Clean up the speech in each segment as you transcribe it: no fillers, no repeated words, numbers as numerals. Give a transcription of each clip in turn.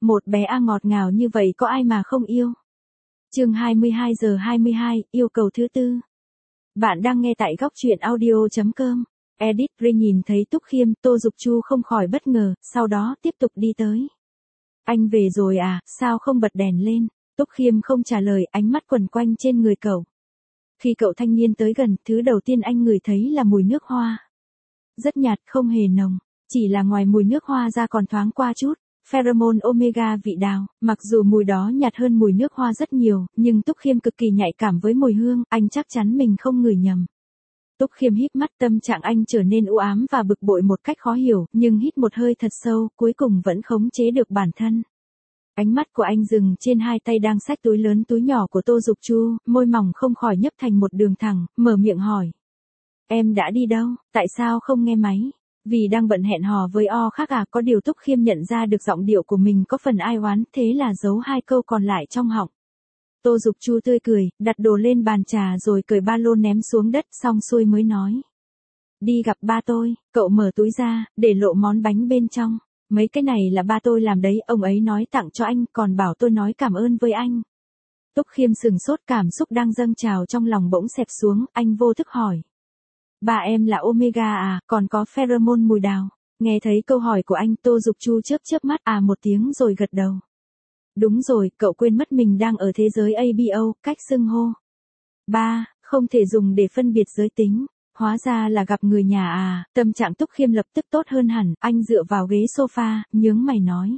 Một bé A ngọt ngào như vậy có ai mà không yêu. Chương 22:22, yêu cầu thứ tư. Bạn đang nghe tại góc truyện audio.com. Edit Ray nhìn thấy Túc Khiêm, Tô Dục Chu không khỏi bất ngờ, sau đó tiếp tục đi tới. Anh về rồi à, sao không bật đèn lên? Túc Khiêm không trả lời, ánh mắt quần quanh trên người cậu. Khi cậu thanh niên tới gần, thứ đầu tiên anh ngửi thấy là mùi nước hoa. Rất nhạt, không hề nồng, chỉ là ngoài mùi nước hoa ra còn thoáng qua chút pheromone omega vị đào, mặc dù mùi đó nhạt hơn mùi nước hoa rất nhiều, nhưng Túc Khiêm cực kỳ nhạy cảm với mùi hương, anh chắc chắn mình không ngửi nhầm. Túc Khiêm híp mắt, tâm trạng anh trở nên u ám và bực bội một cách khó hiểu, nhưng hít một hơi thật sâu, cuối cùng vẫn khống chế được bản thân. Ánh mắt của anh dừng trên hai tay đang xách túi lớn túi nhỏ của Tô Dục Chu, môi mỏng không khỏi nhấp thành một đường thẳng, mở miệng hỏi. Em đã đi đâu, tại sao không nghe máy? Vì đang bận hẹn hò với O khác à? Có điều Túc Khiêm nhận ra được giọng điệu của mình có phần ai oán, thế là giấu hai câu còn lại trong họng. Tô Dục Chu tươi cười, đặt đồ lên bàn trà rồi cởi ba lô ném xuống đất, xong xuôi mới nói. Đi gặp ba tôi. Cậu mở túi ra, để lộ món bánh bên trong. Mấy cái này là ba tôi làm đấy, ông ấy nói tặng cho anh, còn bảo tôi nói cảm ơn với anh. Túc Khiêm sừng sốt, cảm xúc đang dâng trào trong lòng bỗng xẹp xuống, anh vô thức hỏi. Ba em là Omega à, còn có pheromone mùi đào. Nghe thấy câu hỏi của anh, Tô Dục Chu chớp mắt à một tiếng rồi gật đầu. Đúng rồi, cậu quên mất mình đang ở thế giới ABO, cách xưng hô. Ba, không thể dùng để phân biệt giới tính. Hóa ra là gặp người nhà à, tâm trạng Túc Khiêm lập tức tốt hơn hẳn, anh dựa vào ghế sofa, nhướng mày nói.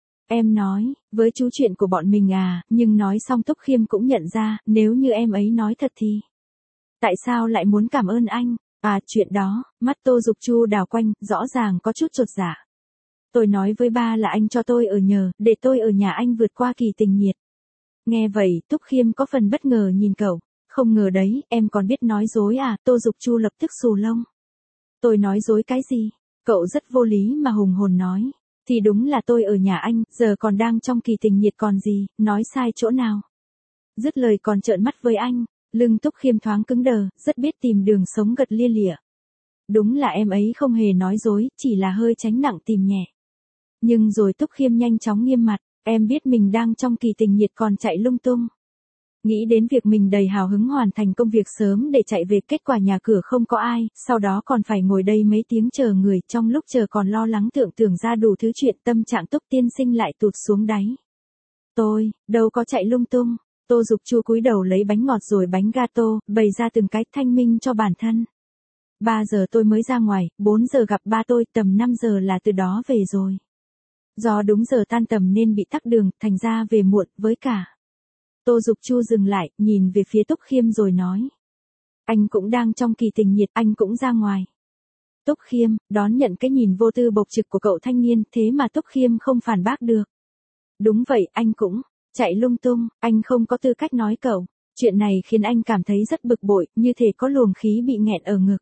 Em nói, với chú chuyện của bọn mình à, nhưng nói xong Túc Khiêm cũng nhận ra, nếu như em ấy nói thật thì. Tại sao lại muốn cảm ơn anh? À, chuyện đó, mắt Tô Dục Chu đảo quanh, rõ ràng có chút chột dạ. Tôi nói với ba là anh cho tôi ở nhờ, để tôi ở nhà anh vượt qua kỳ tình nhiệt. Nghe vậy, Túc Khiêm có phần bất ngờ nhìn cậu. Không ngờ đấy, em còn biết nói dối à? Tô Dục Chu lập tức xù lông. Tôi nói dối cái gì? Cậu rất vô lý mà hùng hồn nói. Thì đúng là tôi ở nhà anh, giờ còn đang trong kỳ tình nhiệt còn gì, nói sai chỗ nào? Dứt lời còn trợn mắt với anh, lưng Túc Khiêm thoáng cứng đờ, rất biết tìm đường sống gật lia lịa. Đúng là em ấy không hề nói dối, chỉ là hơi tránh nặng tìm nhẹ. Nhưng rồi Túc Khiêm nhanh chóng nghiêm mặt, em biết mình đang trong kỳ tình nhiệt còn chạy lung tung. Nghĩ đến việc mình đầy hào hứng hoàn thành công việc sớm để chạy về, kết quả nhà cửa không có ai, sau đó còn phải ngồi đây mấy tiếng chờ người, trong lúc chờ còn lo lắng tưởng ra đủ thứ chuyện, tâm trạng Túc tiên sinh lại tụt xuống đáy. Tôi, đâu có chạy lung tung. Tô Dục Chu cúi đầu lấy bánh ngọt rồi bánh gato, bày ra từng cái thanh minh cho bản thân. 3 giờ tôi mới ra ngoài, 4 giờ gặp ba tôi, tầm 5 giờ là từ đó về rồi. Do đúng giờ tan tầm nên bị tắc đường, thành ra về muộn, với cả. Tô Dục Chu dừng lại, nhìn về phía Túc Khiêm rồi nói. Anh cũng đang trong kỳ tình nhiệt, anh cũng ra ngoài. Túc Khiêm, đón nhận cái nhìn vô tư bộc trực của cậu thanh niên, thế mà Túc Khiêm không phản bác được. Đúng vậy, anh cũng chạy lung tung, anh không có tư cách nói cậu. Chuyện này khiến anh cảm thấy rất bực bội, như thể có luồng khí bị nghẹn ở ngực.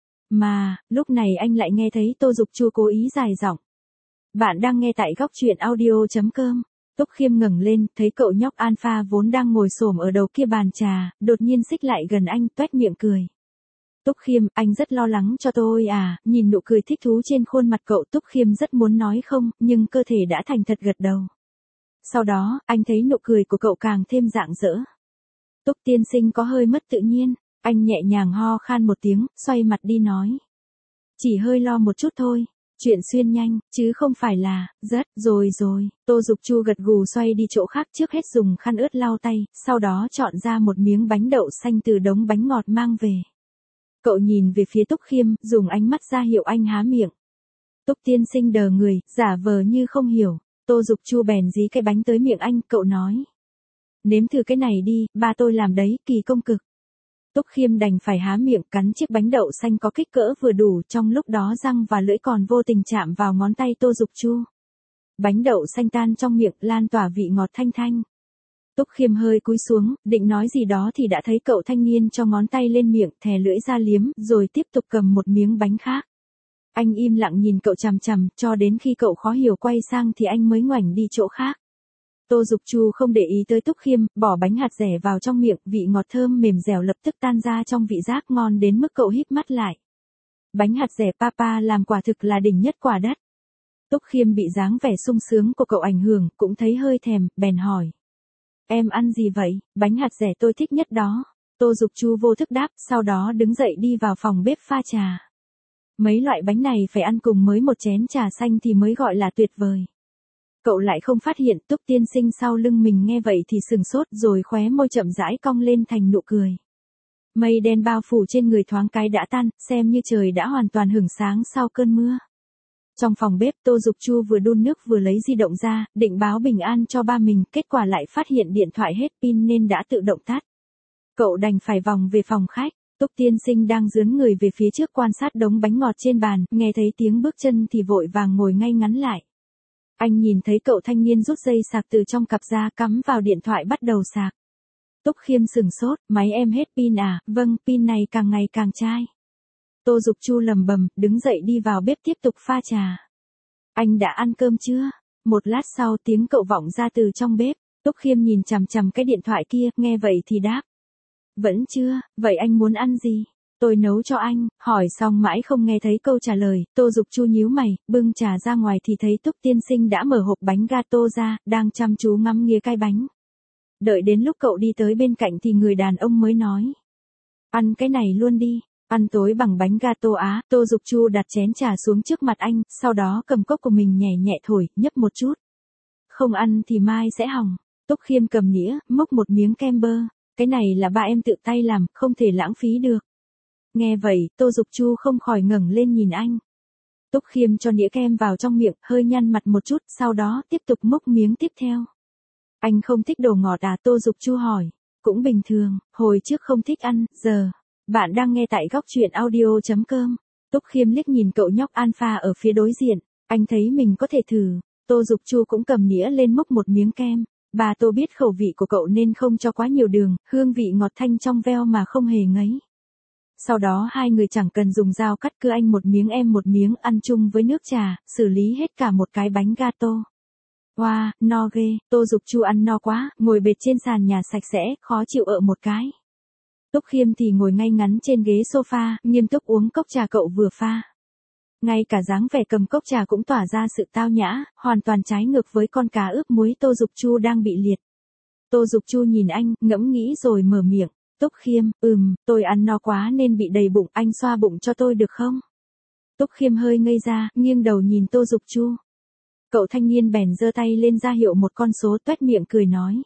Mà, lúc này anh lại nghe thấy Tô Dục Chu cố ý dài giọng. Bạn đang nghe tại góc truyện audio.com. Túc Khiêm ngẩng lên, thấy cậu nhóc Alpha vốn đang ngồi xổm ở đầu kia bàn trà, đột nhiên xích lại gần anh, toét miệng cười. Túc Khiêm, anh rất lo lắng cho tôi à? Nhìn nụ cười thích thú trên khuôn mặt cậu, Túc Khiêm rất muốn nói không, nhưng cơ thể đã thành thật gật đầu. Sau đó, anh thấy nụ cười của cậu càng thêm rạng rỡ. Túc tiên sinh có hơi mất tự nhiên, anh nhẹ nhàng ho khan một tiếng, xoay mặt đi nói. Chỉ hơi lo một chút thôi. Chuyện xuyên nhanh, chứ không phải là, rất, rồi. Tô Dục Chu gật gù xoay đi chỗ khác, trước hết dùng khăn ướt lau tay, sau đó chọn ra một miếng bánh đậu xanh từ đống bánh ngọt mang về. Cậu nhìn về phía Túc Khiêm, dùng ánh mắt ra hiệu anh há miệng. Túc tiên sinh đờ người, giả vờ như không hiểu. Tô Dục Chu bèn dí cái bánh tới miệng anh, cậu nói. Nếm thử cái này đi, ba tôi làm đấy, kỳ công cực. Túc Khiêm đành phải há miệng cắn chiếc bánh đậu xanh có kích cỡ vừa đủ, trong lúc đó răng và lưỡi còn vô tình chạm vào ngón tay Tô Dục Chu. Bánh đậu xanh tan trong miệng, lan tỏa vị ngọt thanh thanh. Túc Khiêm hơi cúi xuống, định nói gì đó thì đã thấy cậu thanh niên cho ngón tay lên miệng, thè lưỡi ra liếm, rồi tiếp tục cầm một miếng bánh khác. Anh im lặng nhìn cậu chằm chằm, cho đến khi cậu khó hiểu quay sang thì anh mới ngoảnh đi chỗ khác. Tô Dục Chu không để ý tới Túc Khiêm, bỏ bánh hạt dẻ vào trong miệng, vị ngọt thơm mềm dẻo lập tức tan ra trong vị giác, ngon đến mức cậu híp mắt lại. Bánh hạt dẻ Papa làm quả thực là đỉnh nhất quả đất. Túc Khiêm bị dáng vẻ sung sướng của cậu ảnh hưởng, cũng thấy hơi thèm, bèn hỏi. Em ăn gì vậy? Bánh hạt dẻ tôi thích nhất đó. Tô Dục Chu vô thức đáp, sau đó đứng dậy đi vào phòng bếp pha trà. Mấy loại bánh này phải ăn cùng mới một chén trà xanh thì mới gọi là tuyệt vời. Cậu lại không phát hiện. Túc tiên sinh sau lưng mình nghe vậy thì sừng sốt, rồi khóe môi chậm rãi cong lên thành nụ cười. Mây đen bao phủ trên người thoáng cái đã tan, xem như trời đã hoàn toàn hửng sáng sau cơn mưa. Trong phòng bếp, Tô Dục Chu vừa đun nước vừa lấy di động ra, định báo bình an cho ba mình, kết quả lại phát hiện điện thoại hết pin nên đã tự động tắt. Cậu đành phải vòng về phòng khách. Túc tiên sinh đang dướn người về phía trước quan sát đống bánh ngọt trên bàn, nghe thấy tiếng bước chân thì vội vàng ngồi ngay ngắn lại. Anh nhìn thấy cậu thanh niên rút dây sạc từ trong cặp ra, cắm vào điện thoại bắt đầu sạc. Túc Khiêm sừng sốt, máy em hết pin à? Vâng, pin này càng ngày càng chai. Tô Dục Chu lầm bầm, đứng dậy đi vào bếp tiếp tục pha trà. Anh đã ăn cơm chưa? Một lát sau tiếng cậu vọng ra từ trong bếp. Túc Khiêm nhìn chằm chằm cái điện thoại kia, nghe vậy thì đáp. Vẫn chưa, vậy anh muốn ăn gì? Tôi nấu cho anh. Hỏi xong mãi không nghe thấy câu trả lời, Tô Dục Chu nhíu mày, bưng trà ra ngoài thì thấy Túc tiên sinh đã mở hộp bánh gato ra, đang chăm chú ngắm nghía cái bánh. Đợi đến lúc cậu đi tới bên cạnh thì người đàn ông mới nói. Ăn cái này luôn đi. Ăn tối bằng bánh gato á. Tô Dục Chu đặt chén trà xuống trước mặt anh, sau đó cầm cốc của mình nhẹ nhẹ thổi, nhấp một chút. Không ăn thì mai sẽ hỏng. Túc Khiêm cầm nĩa, múc một miếng kem bơ. Cái này là ba em tự tay làm, không thể lãng phí được. Nghe vậy, Tô Dục Chu không khỏi ngẩng lên nhìn anh. Túc Khiêm cho nĩa kem vào trong miệng, hơi nhăn mặt một chút, sau đó tiếp tục múc miếng tiếp theo. Anh không thích đồ ngọt à? Tô Dục Chu hỏi. Cũng bình thường, hồi trước không thích ăn, giờ. Bạn đang nghe tại góc truyện audio.com. Túc Khiêm liếc nhìn cậu nhóc alpha ở phía đối diện, anh thấy mình có thể thử. Tô Dục Chu cũng cầm nĩa lên múc một miếng kem. Bà Tô biết khẩu vị của cậu nên không cho quá nhiều đường, hương vị ngọt thanh trong veo mà không hề ngấy. Sau đó hai người chẳng cần dùng dao cắt, cứ anh một miếng em một miếng, ăn chung với nước trà, xử lý hết cả một cái bánh gato. Wow, no ghê. Tô Dục Chu ăn no quá, ngồi bệt trên sàn nhà sạch sẽ, khó chịu ợ một cái. Túc Khiêm thì ngồi ngay ngắn trên ghế sofa, nghiêm túc uống cốc trà cậu vừa pha. Ngay cả dáng vẻ cầm cốc trà cũng tỏa ra sự tao nhã, hoàn toàn trái ngược với con cá ướp muối Tô Dục Chu đang bị liệt. Tô Dục Chu nhìn anh, ngẫm nghĩ rồi mở miệng. Túc Khiêm, tôi ăn no quá nên bị đầy bụng, anh xoa bụng cho tôi được không? Túc Khiêm hơi ngây ra, nghiêng đầu nhìn Tô Dục Chu. Cậu thanh niên bèn giơ tay lên ra hiệu một con số, toét miệng cười nói.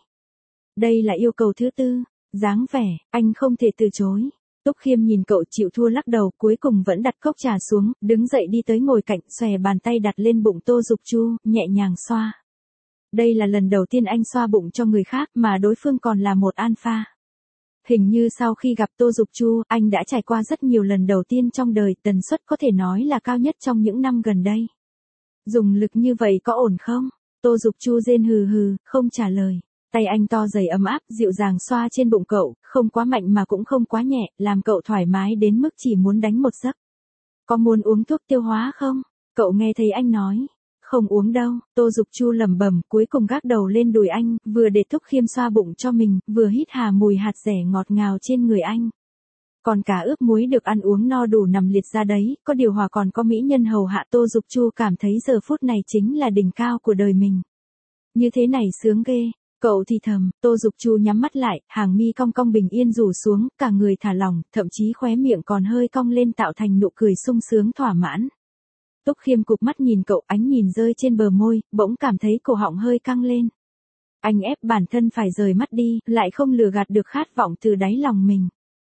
Đây là yêu cầu thứ 4, dáng vẻ, anh không thể từ chối. Túc Khiêm nhìn cậu chịu thua lắc đầu, cuối cùng vẫn đặt cốc trà xuống, đứng dậy đi tới ngồi cạnh, xòe bàn tay đặt lên bụng Tô Dục Chu, nhẹ nhàng xoa. Đây là lần đầu tiên anh xoa bụng cho người khác mà đối phương còn là một alpha. Hình như sau khi gặp Tô Dục Chu, anh đã trải qua rất nhiều lần đầu tiên trong đời, tần suất có thể nói là cao nhất trong những năm gần đây. Dùng lực như vậy có ổn không? Tô Dục Chu rên hừ hừ, không trả lời. Tay anh to dày ấm áp, dịu dàng xoa trên bụng cậu, không quá mạnh mà cũng không quá nhẹ, làm cậu thoải mái đến mức chỉ muốn đánh một giấc. Có muốn uống thuốc tiêu hóa không? Cậu nghe thấy anh nói. Không uống đâu. Tô Dục Chu lẩm bẩm, cuối cùng gác đầu lên đùi anh, vừa để Túc Khiêm xoa bụng cho mình, vừa hít hà mùi hạt dẻ ngọt ngào trên người anh. Còn cá ướp muối được ăn uống no đủ nằm liệt ra đấy, có điều hòa còn có mỹ nhân hầu hạ. Tô Dục Chu cảm thấy giờ phút này chính là đỉnh cao của đời mình. Như thế này sướng ghê. Cậu thì thầm. Tô Dục Chu nhắm mắt lại, hàng mi cong cong bình yên rủ xuống, cả người thả lỏng, thậm chí khóe miệng còn hơi cong lên tạo thành nụ cười sung sướng thỏa mãn. Túc Khiêm cụp mắt nhìn cậu, ánh nhìn rơi trên bờ môi, bỗng cảm thấy cổ họng hơi căng lên. Anh ép bản thân phải rời mắt đi, lại không lừa gạt được khát vọng từ đáy lòng mình.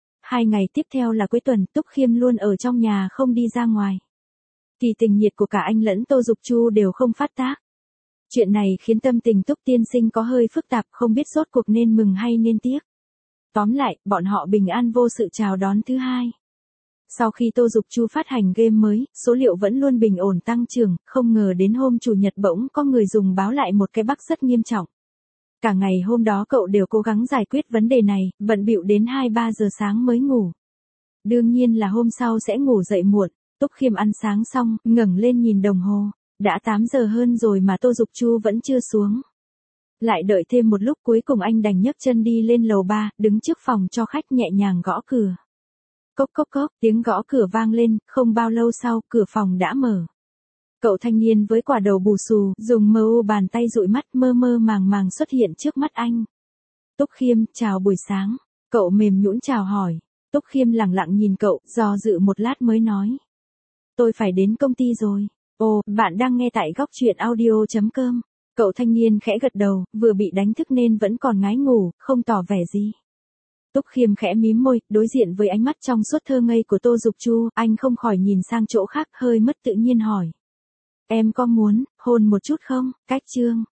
2 ngày tiếp theo là cuối tuần, Túc Khiêm luôn ở trong nhà không đi ra ngoài. Kỳ tình nhiệt của cả anh lẫn Tô Dục Chu đều không phát tác. Chuyện này khiến tâm tình Túc tiên sinh có hơi phức tạp, không biết rốt cuộc nên mừng hay nên tiếc. Tóm lại, bọn họ bình an vô sự chào đón thứ 2. Sau khi Tô Dục Chu phát hành game mới, số liệu vẫn luôn bình ổn tăng trưởng, không ngờ đến hôm Chủ nhật bỗng có người dùng báo lại một cái bug rất nghiêm trọng. Cả ngày hôm đó cậu đều cố gắng giải quyết vấn đề này, bận bịu đến 2-3 giờ sáng mới ngủ. Đương nhiên là hôm sau sẽ ngủ dậy muộn. Túc Khiêm ăn sáng xong, ngẩng lên nhìn đồng hồ. Đã 8 giờ hơn rồi mà Tô Dục Chu vẫn chưa xuống. Lại đợi thêm một lúc, cuối cùng anh đành nhấc chân đi lên lầu 3, đứng trước phòng cho khách nhẹ nhàng gõ cửa. Cốc cốc cốc, tiếng gõ cửa vang lên, không bao lâu sau, cửa phòng đã mở. Cậu thanh niên với quả đầu bù xù, dùng mờ u bàn tay dụi mắt mơ mơ màng màng xuất hiện trước mắt anh. Túc Khiêm, chào buổi sáng. Cậu mềm nhũn chào hỏi. Túc Khiêm lẳng lặng nhìn cậu, do dự một lát mới nói. Tôi phải đến công ty rồi. Ồ, bạn đang nghe tại góc chuyện audio.com. Cậu thanh niên khẽ gật đầu, vừa bị đánh thức nên vẫn còn ngái ngủ, không tỏ vẻ gì. Túc Khiêm khẽ mím môi, đối diện với ánh mắt trong suốt thơ ngây của Tô Dục Chu, anh không khỏi nhìn sang chỗ khác hơi mất tự nhiên hỏi. Em có muốn hôn một chút không? Cách chương.